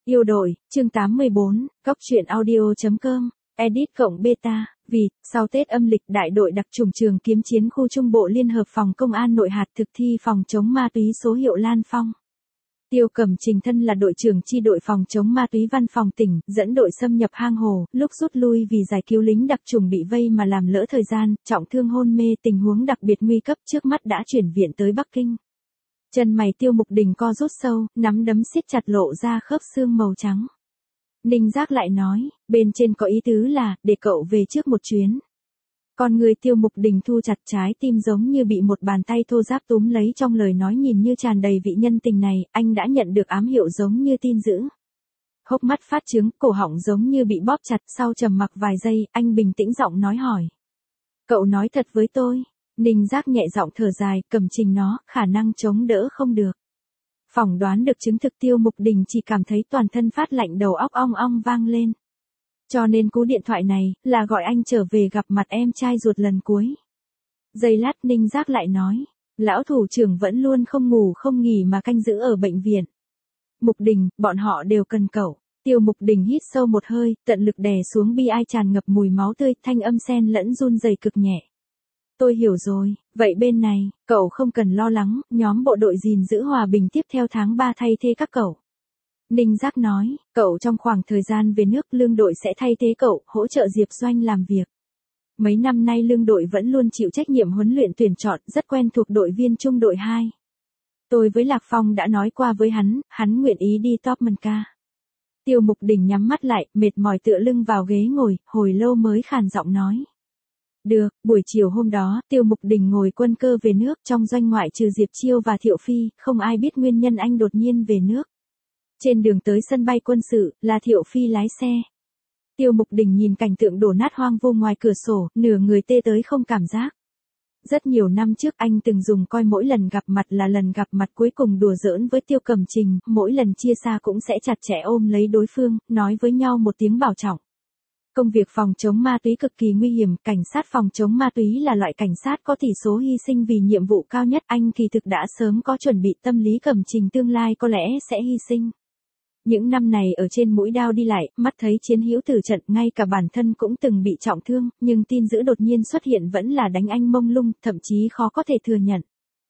Yêu đội, chương 84, Cóc truyện audio.com, edit cộng beta, vì, sau Tết âm lịch đại đội đặc chủng trường kiếm chiến khu Trung Bộ Liên hợp phòng công an nội hạt thực thi phòng chống ma túy số hiệu Lan Phong. Tiêu Cẩm Trình thân là đội trưởng chi đội phòng chống ma túy văn phòng tỉnh, dẫn đội xâm nhập hang hồ, lúc rút lui vì giải cứu lính đặc chủng bị vây mà làm lỡ thời gian, trọng thương hôn mê, tình huống đặc biệt nguy cấp, trước mắt đã chuyển viện tới Bắc Kinh. Chân mày Tiêu Mục Đình co rút sâu, nắm đấm siết chặt lộ ra khớp xương màu trắng. Ninh Giác lại nói, bên trên có ý tứ là, để cậu về trước một chuyến. Con người Tiêu Mục Đình thu chặt, trái tim giống như bị một bàn tay thô ráp túm lấy, trong lời nói nhìn như tràn đầy vị nhân tình này, anh đã nhận được ám hiệu giống như tin dữ. Hốc mắt phát trướng, cổ họng giống như bị bóp chặt, sau trầm mặc vài giây, anh bình tĩnh giọng nói hỏi. Cậu nói thật với tôi. Ninh Giác nhẹ giọng thở dài, Cẩm Trình nó, khả năng chống đỡ không được. Phỏng đoán được chứng thực, Tiêu Mục Đình chỉ cảm thấy toàn thân phát lạnh, đầu óc ong ong vang lên. Cho nên cú điện thoại này, là gọi anh trở về gặp mặt em trai ruột lần cuối. Giây lát Ninh Giác lại nói, lão thủ trưởng vẫn luôn không ngủ không nghỉ mà canh giữ ở bệnh viện. Mục Đình, bọn họ đều cần cậu. Tiêu Mục Đình hít sâu một hơi, tận lực đè xuống bi ai tràn ngập mùi máu tươi, thanh âm xen lẫn run rẩy cực nhẹ. Tôi hiểu rồi, vậy bên này, cậu không cần lo lắng, nhóm bộ đội gìn giữ hòa bình tiếp theo tháng 3 thay thế các cậu. Ninh Giác nói, cậu trong khoảng thời gian về nước lương đội sẽ thay thế cậu, hỗ trợ Diệp Doanh làm việc. Mấy năm nay lương đội vẫn luôn chịu trách nhiệm huấn luyện tuyển chọn, rất quen thuộc đội viên trung đội 2. Tôi với Lạc Phong đã nói qua với hắn nguyện ý đi Topmanca. Tiêu Mục Đình nhắm mắt lại, mệt mỏi tựa lưng vào ghế ngồi, hồi lâu mới khàn giọng nói. Được, buổi chiều hôm đó, Tiêu Mục Đình ngồi quân cơ về nước, trong doanh ngoại trừ Diệp Chiêu và Thiệu Phi, không ai biết nguyên nhân anh đột nhiên về nước. Trên đường tới sân bay quân sự, là Thiệu Phi lái xe. Tiêu Mục Đình nhìn cảnh tượng đổ nát hoang vô ngoài cửa sổ, nửa người tê tới không cảm giác. Rất nhiều năm trước anh từng dùng coi mỗi lần gặp mặt là lần gặp mặt cuối cùng đùa giỡn với Tiêu Cẩm Trình, mỗi lần chia xa cũng sẽ chặt chẽ ôm lấy đối phương, nói với nhau một tiếng bảo trọng. Công việc phòng chống ma túy cực kỳ nguy hiểm, cảnh sát phòng chống ma túy là loại cảnh sát có tỷ số hy sinh vì nhiệm vụ cao nhất, anh kỳ thực đã sớm có chuẩn bị tâm lý Cẩm Trình tương lai có lẽ sẽ hy sinh. Những năm này ở trên mũi đao đi lại, mắt thấy chiến hữu tử trận, ngay cả bản thân cũng từng bị trọng thương, nhưng tin dữ đột nhiên xuất hiện vẫn là đánh anh mông lung, thậm chí khó có thể thừa nhận.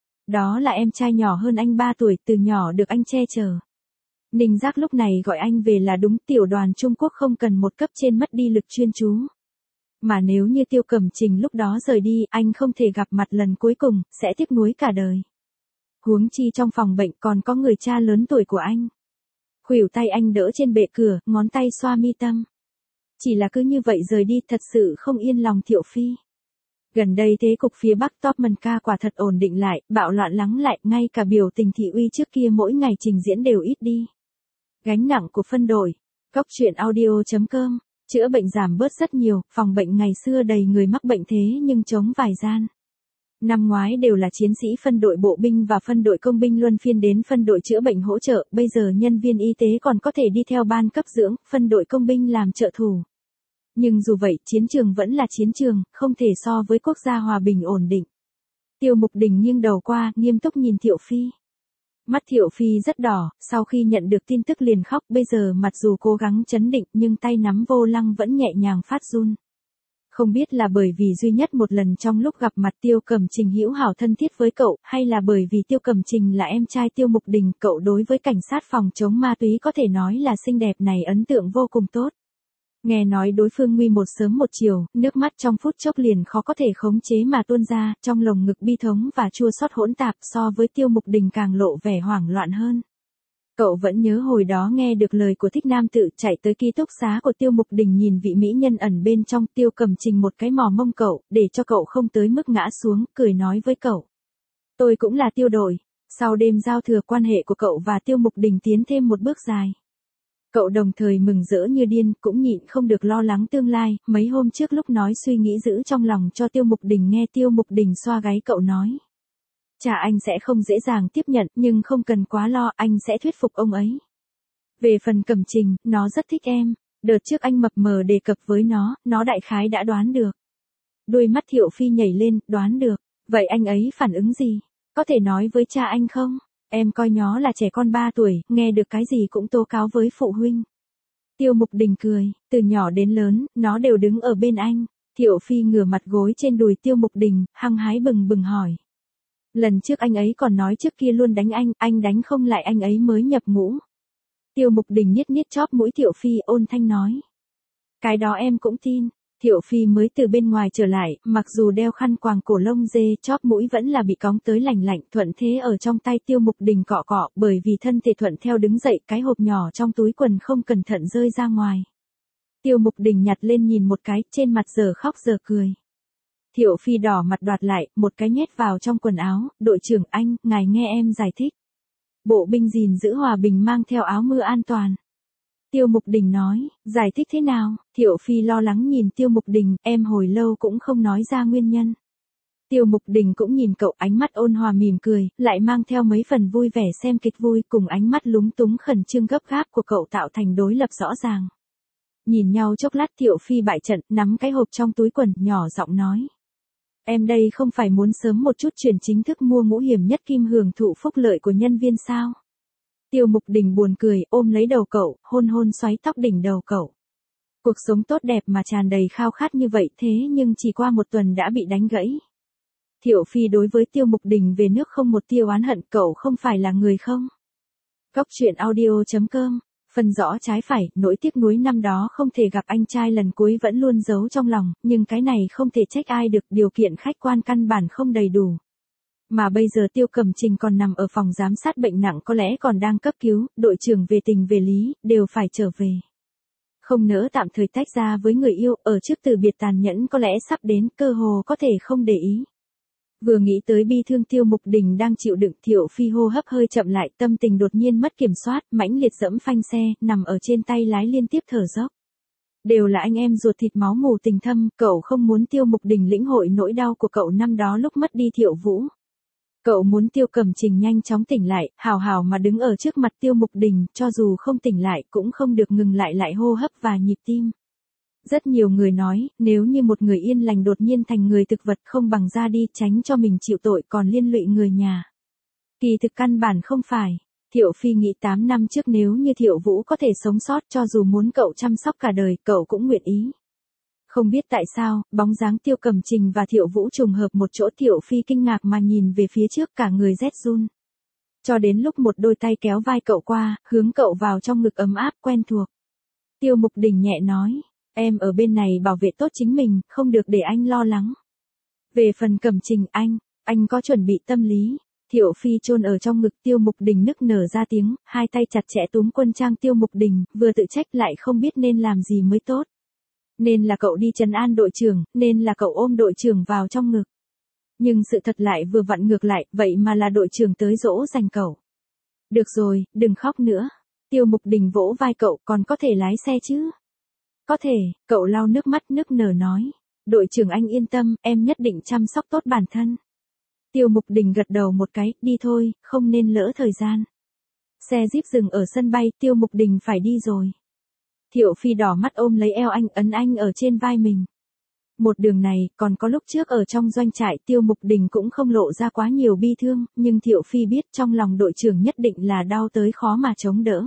Đó là em trai nhỏ hơn anh 3 tuổi, từ nhỏ được anh che chở. Ninh Giác lúc này gọi anh về là đúng, tiểu đoàn Trung Quốc không cần một cấp trên mất đi lực chuyên chú. Mà nếu như Tiêu Cẩm Trình lúc đó rời đi, anh không thể gặp mặt lần cuối cùng, sẽ tiếc nuối cả đời. Huống chi trong phòng bệnh còn có người cha lớn tuổi của anh. Khuỷu tay anh đỡ trên bệ cửa, ngón tay xoa mi tâm. Chỉ là cứ như vậy rời đi, thật sự không yên lòng Thiệu Phi. Gần đây thế cục phía Bắc Topmanca quả thật ổn định lại, bạo loạn lắng lại, ngay cả biểu tình thị uy trước kia mỗi ngày trình diễn đều ít đi. Gánh nặng của phân đội. Cóc truyện audio.com, chữa bệnh giảm bớt rất nhiều, phòng bệnh ngày xưa đầy người mắc bệnh thế nhưng trống vài gian. Năm ngoái đều là chiến sĩ phân đội bộ binh và phân đội công binh luân phiên đến phân đội chữa bệnh hỗ trợ, bây giờ nhân viên y tế còn có thể đi theo ban cấp dưỡng, phân đội công binh làm trợ thủ. Nhưng dù vậy, chiến trường vẫn là chiến trường, không thể so với quốc gia hòa bình ổn định. Tiêu Mục Đình nghiêng đầu qua, nghiêm túc nhìn Thiệu Phi. Mắt Thiệu Phi rất đỏ, sau khi nhận được tin tức liền khóc, bây giờ mặc dù cố gắng trấn định nhưng tay nắm vô lăng vẫn nhẹ nhàng phát run. Không biết là bởi vì duy nhất một lần trong lúc gặp mặt Tiêu Cẩm Trình hữu hảo thân thiết với cậu, hay là bởi vì Tiêu Cẩm Trình là em trai Tiêu Mục Đình, cậu đối với cảnh sát phòng chống ma túy có thể nói là xinh đẹp này ấn tượng vô cùng tốt. Nghe nói đối phương nguy một sớm một chiều, nước mắt trong phút chốc liền khó có thể khống chế mà tuôn ra, trong lồng ngực bi thống và chua xót hỗn tạp, so với Tiêu Mục Đình càng lộ vẻ hoảng loạn hơn. Cậu vẫn nhớ hồi đó nghe được lời của thích nam tự, chạy tới ký túc xá của Tiêu Mục Đình nhìn vị mỹ nhân ẩn bên trong, Tiêu Cẩm Trình một cái mò mông cậu, để cho cậu không tới mức ngã xuống, cười nói với cậu. Tôi cũng là Tiêu đội. Sau đêm giao thừa, quan hệ của cậu và Tiêu Mục Đình tiến thêm một bước dài. Cậu đồng thời mừng rỡ như điên, cũng nhịn không được lo lắng tương lai, mấy hôm trước lúc nói suy nghĩ giữ trong lòng cho Tiêu Mục Đình nghe, Tiêu Mục Đình xoa gáy cậu nói. Cha anh sẽ không dễ dàng tiếp nhận, nhưng không cần quá lo, anh sẽ thuyết phục ông ấy. Về phần Cẩm Trình, nó rất thích em, đợt trước anh mập mờ đề cập với nó đại khái đã đoán được. Đôi mắt Thiệu Phi nhảy lên, đoán được, vậy anh ấy phản ứng gì? Có thể nói với cha anh không? Em coi nó là trẻ con 3 tuổi, nghe được cái gì cũng tố cáo với phụ huynh. Tiêu Mục Đình cười, từ nhỏ đến lớn, nó đều đứng ở bên anh. Thiệu Phi ngửa mặt gối trên đùi Tiêu Mục Đình, hăng hái bừng bừng hỏi. Lần trước anh ấy còn nói trước kia luôn đánh anh đánh không lại anh ấy mới nhập ngũ. Tiêu Mục Đình niết niết chóp mũi Thiệu Phi ôn thanh nói. Cái đó em cũng tin. Thiệu Phi mới từ bên ngoài trở lại, mặc dù đeo khăn quàng cổ lông dê, chóp mũi vẫn là bị cóng tới lành lạnh, thuận thế ở trong tay Tiêu Mục Đình cọ cọ, bởi vì thân thể thuận theo đứng dậy, cái hộp nhỏ trong túi quần không cẩn thận rơi ra ngoài. Tiêu Mục Đình nhặt lên nhìn một cái, trên mặt giờ khóc giờ cười. Thiệu Phi đỏ mặt đoạt lại, một cái nhét vào trong quần áo, đội trưởng anh, ngài nghe em giải thích. Bộ binh gìn giữ hòa bình mang theo áo mưa an toàn. Tiêu Mục Đình nói, giải thích thế nào? Thiệu Phi lo lắng nhìn Tiêu Mục Đình, em hồi lâu cũng không nói ra nguyên nhân. Tiêu Mục Đình cũng nhìn cậu, ánh mắt ôn hòa mỉm cười, lại mang theo mấy phần vui vẻ xem kịch vui, cùng ánh mắt lúng túng khẩn trương gấp gáp của cậu tạo thành đối lập rõ ràng. Nhìn nhau chốc lát Thiệu Phi bại trận, nắm cái hộp trong túi quần, nhỏ giọng nói. Em đây không phải muốn sớm một chút chuyển chính thức mua mũ hiểm nhất kim hưởng thụ phúc lợi của nhân viên sao? Tiêu Mục Đình buồn cười, ôm lấy đầu cậu, hôn hôn xoáy tóc đỉnh đầu cậu. Cuộc sống tốt đẹp mà tràn đầy khao khát như vậy thế nhưng chỉ qua một tuần đã bị đánh gãy. Thiệu Phi đối với Tiêu Mục Đình về nước không một tia oán hận, cậu không phải là người không? Góc truyện audio.com, phần rõ trái phải, nỗi tiếc nuối năm đó không thể gặp anh trai lần cuối vẫn luôn giấu trong lòng, nhưng cái này không thể trách ai được, điều kiện khách quan căn bản không đầy đủ. Mà bây giờ Tiêu Cẩm Trình còn nằm ở phòng giám sát bệnh nặng, có lẽ còn đang cấp cứu, đội trưởng về tình về lý, đều phải trở về. Không nỡ tạm thời tách ra với người yêu, ở trước từ biệt tàn nhẫn có lẽ sắp đến, cơ hồ có thể không để ý. Vừa nghĩ tới bi thương Tiêu Mục Đình đang chịu đựng, Thiệu Phi hô hấp hơi chậm lại, tâm tình đột nhiên mất kiểm soát, mãnh liệt dẫm phanh xe, nằm ở trên tay lái liên tiếp thở dốc. Đều là anh em ruột thịt máu mù tình thâm, cậu không muốn Tiêu Mục Đình lĩnh hội nỗi đau của cậu năm đó lúc mất đi Thiệu Vũ. Cậu muốn Tiêu Cẩm Trình nhanh chóng tỉnh lại, hào hào mà đứng ở trước mặt Tiêu Mục Đình, cho dù không tỉnh lại cũng không được ngừng lại hô hấp và nhịp tim. Rất nhiều người nói, nếu như một người yên lành đột nhiên thành người thực vật không bằng ra đi, tránh cho mình chịu tội còn liên lụy người nhà. Kỳ thực căn bản không phải. Thiệu Phi nghĩ 8 năm trước nếu như Thiệu Vũ có thể sống sót, cho dù muốn cậu chăm sóc cả đời, cậu cũng nguyện ý. Không biết tại sao, bóng dáng Tiêu Cẩm Trình và Thiệu Vũ trùng hợp một chỗ, Thiệu Phi kinh ngạc mà nhìn về phía trước, cả người rét run. Cho đến lúc một đôi tay kéo vai cậu qua, hướng cậu vào trong ngực ấm áp quen thuộc. Tiêu Mục Đình nhẹ nói, em ở bên này bảo vệ tốt chính mình, không được để anh lo lắng. Về phần Cẩm Trình anh có chuẩn bị tâm lý. Thiệu Phi chôn ở trong ngực Tiêu Mục Đình nức nở ra tiếng, hai tay chặt chẽ túm quân trang Tiêu Mục Đình, vừa tự trách lại không biết nên làm gì mới tốt. Nên là cậu đi trấn an đội trưởng, nên là cậu ôm đội trưởng vào trong ngực. Nhưng sự thật lại vừa vặn ngược lại, vậy mà là đội trưởng tới dỗ dành cậu. Được rồi, đừng khóc nữa. Tiêu Mục Đình vỗ vai cậu, còn có thể lái xe chứ? Có thể, cậu lau nước mắt nức nở nói. Đội trưởng anh yên tâm, em nhất định chăm sóc tốt bản thân. Tiêu Mục Đình gật đầu một cái, đi thôi, không nên lỡ thời gian. Xe Jeep dừng ở sân bay, Tiêu Mục Đình phải đi rồi. Thiệu Phi đỏ mắt ôm lấy eo anh, ấn anh ở trên vai mình. Một đường này, còn có lúc trước ở trong doanh trại, Tiêu Mục Đình cũng không lộ ra quá nhiều bi thương, nhưng Thiệu Phi biết trong lòng đội trưởng nhất định là đau tới khó mà chống đỡ.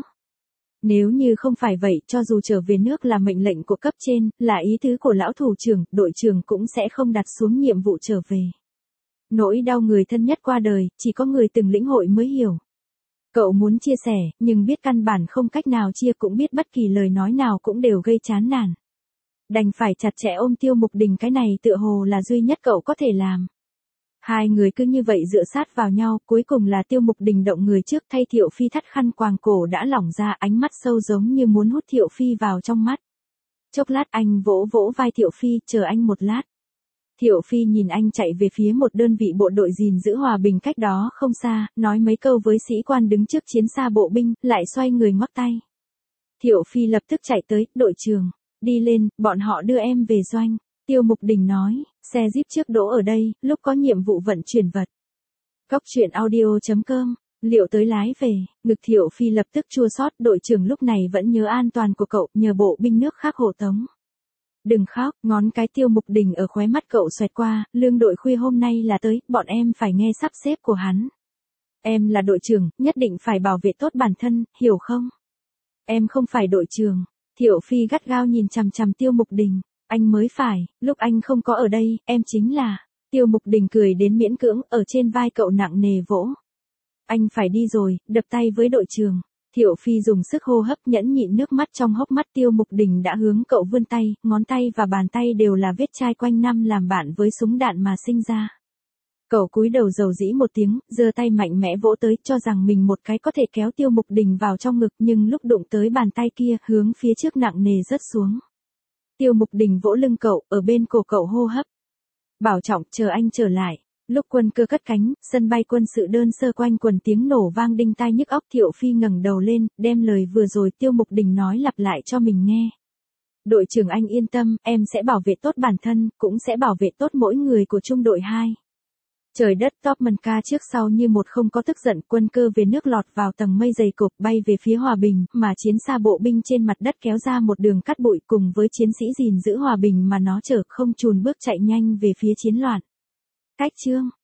Nếu như không phải vậy, cho dù trở về nước là mệnh lệnh của cấp trên, là ý tứ của lão thủ trưởng, đội trưởng cũng sẽ không đặt xuống nhiệm vụ trở về. Nỗi đau người thân nhất qua đời, chỉ có người từng lĩnh hội mới hiểu. Cậu muốn chia sẻ, nhưng biết căn bản không cách nào chia, cũng biết bất kỳ lời nói nào cũng đều gây chán nản. Đành phải chặt chẽ ôm Tiêu Mục Đình, cái này tựa hồ là duy nhất cậu có thể làm. Hai người cứ như vậy dựa sát vào nhau, cuối cùng là Tiêu Mục Đình động người trước, thay Thiệu Phi thắt khăn quàng cổ đã lỏng ra, ánh mắt sâu giống như muốn hút Thiệu Phi vào trong mắt. Chốc lát anh vỗ vỗ vai Thiệu Phi, chờ anh một lát. Thiệu Phi nhìn anh chạy về phía một đơn vị bộ đội gìn giữ hòa bình cách đó không xa, nói mấy câu với sĩ quan đứng trước chiến xa bộ binh, lại xoay người ngoắc tay. Thiệu Phi lập tức chạy tới, đội trưởng, đi lên, bọn họ đưa em về doanh. Tiêu Mục Đình nói, xe Jeep trước đỗ ở đây, lúc có nhiệm vụ vận chuyển vật. Góc truyện audio.com, liệu tới lái về, ngực Thiệu Phi lập tức chua xót, đội trưởng lúc này vẫn nhớ an toàn của cậu, nhờ bộ binh nước khác hộ tống. Đừng khóc, ngón cái Tiêu Mục Đình ở khóe mắt cậu xoẹt qua, lương đội khuya hôm nay là tới, bọn em phải nghe sắp xếp của hắn. Em là đội trưởng, nhất định phải bảo vệ tốt bản thân, hiểu không? Em không phải đội trưởng. Thiệu Phi gắt gao nhìn chằm chằm Tiêu Mục Đình. Anh mới phải, lúc anh không có ở đây, em chính là. Tiêu Mục Đình cười đến miễn cưỡng, ở trên vai cậu nặng nề vỗ. Anh phải đi rồi, đập tay với đội trưởng. Thiệu Phi dùng sức hô hấp nhẫn nhịn nước mắt trong hốc mắt. Tiêu Mục Đình đã hướng cậu vươn tay, ngón tay và bàn tay đều là vết chai quanh năm làm bạn với súng đạn mà sinh ra. Cậu cúi đầu dầu dĩ một tiếng, giơ tay mạnh mẽ vỗ tới, cho rằng mình một cái có thể kéo Tiêu Mục Đình vào trong ngực, nhưng lúc đụng tới bàn tay kia, hướng phía trước nặng nề rớt xuống. Tiêu Mục Đình vỗ lưng cậu, ở bên cổ cậu hô hấp. Bảo trọng, chờ anh trở lại. Lúc quân cơ cất cánh, sân bay quân sự đơn sơ quanh quần tiếng nổ vang đinh tai nhức óc. Thiệu Phi ngẩng đầu lên, đem lời vừa rồi Tiêu Mục Đình nói lặp lại cho mình nghe. Đội trưởng anh yên tâm, em sẽ bảo vệ tốt bản thân, cũng sẽ bảo vệ tốt mỗi người của trung đội 2. Trời đất Topman ca trước sau như một không có tức giận, quân cơ về nước lọt vào tầng mây dày cộp bay về phía hòa bình, mà chiến xa bộ binh trên mặt đất kéo ra một đường cắt bụi cùng với chiến sĩ gìn giữ hòa bình mà nó chở không chùn bước chạy nhanh về phía chiến loạn. Cách chương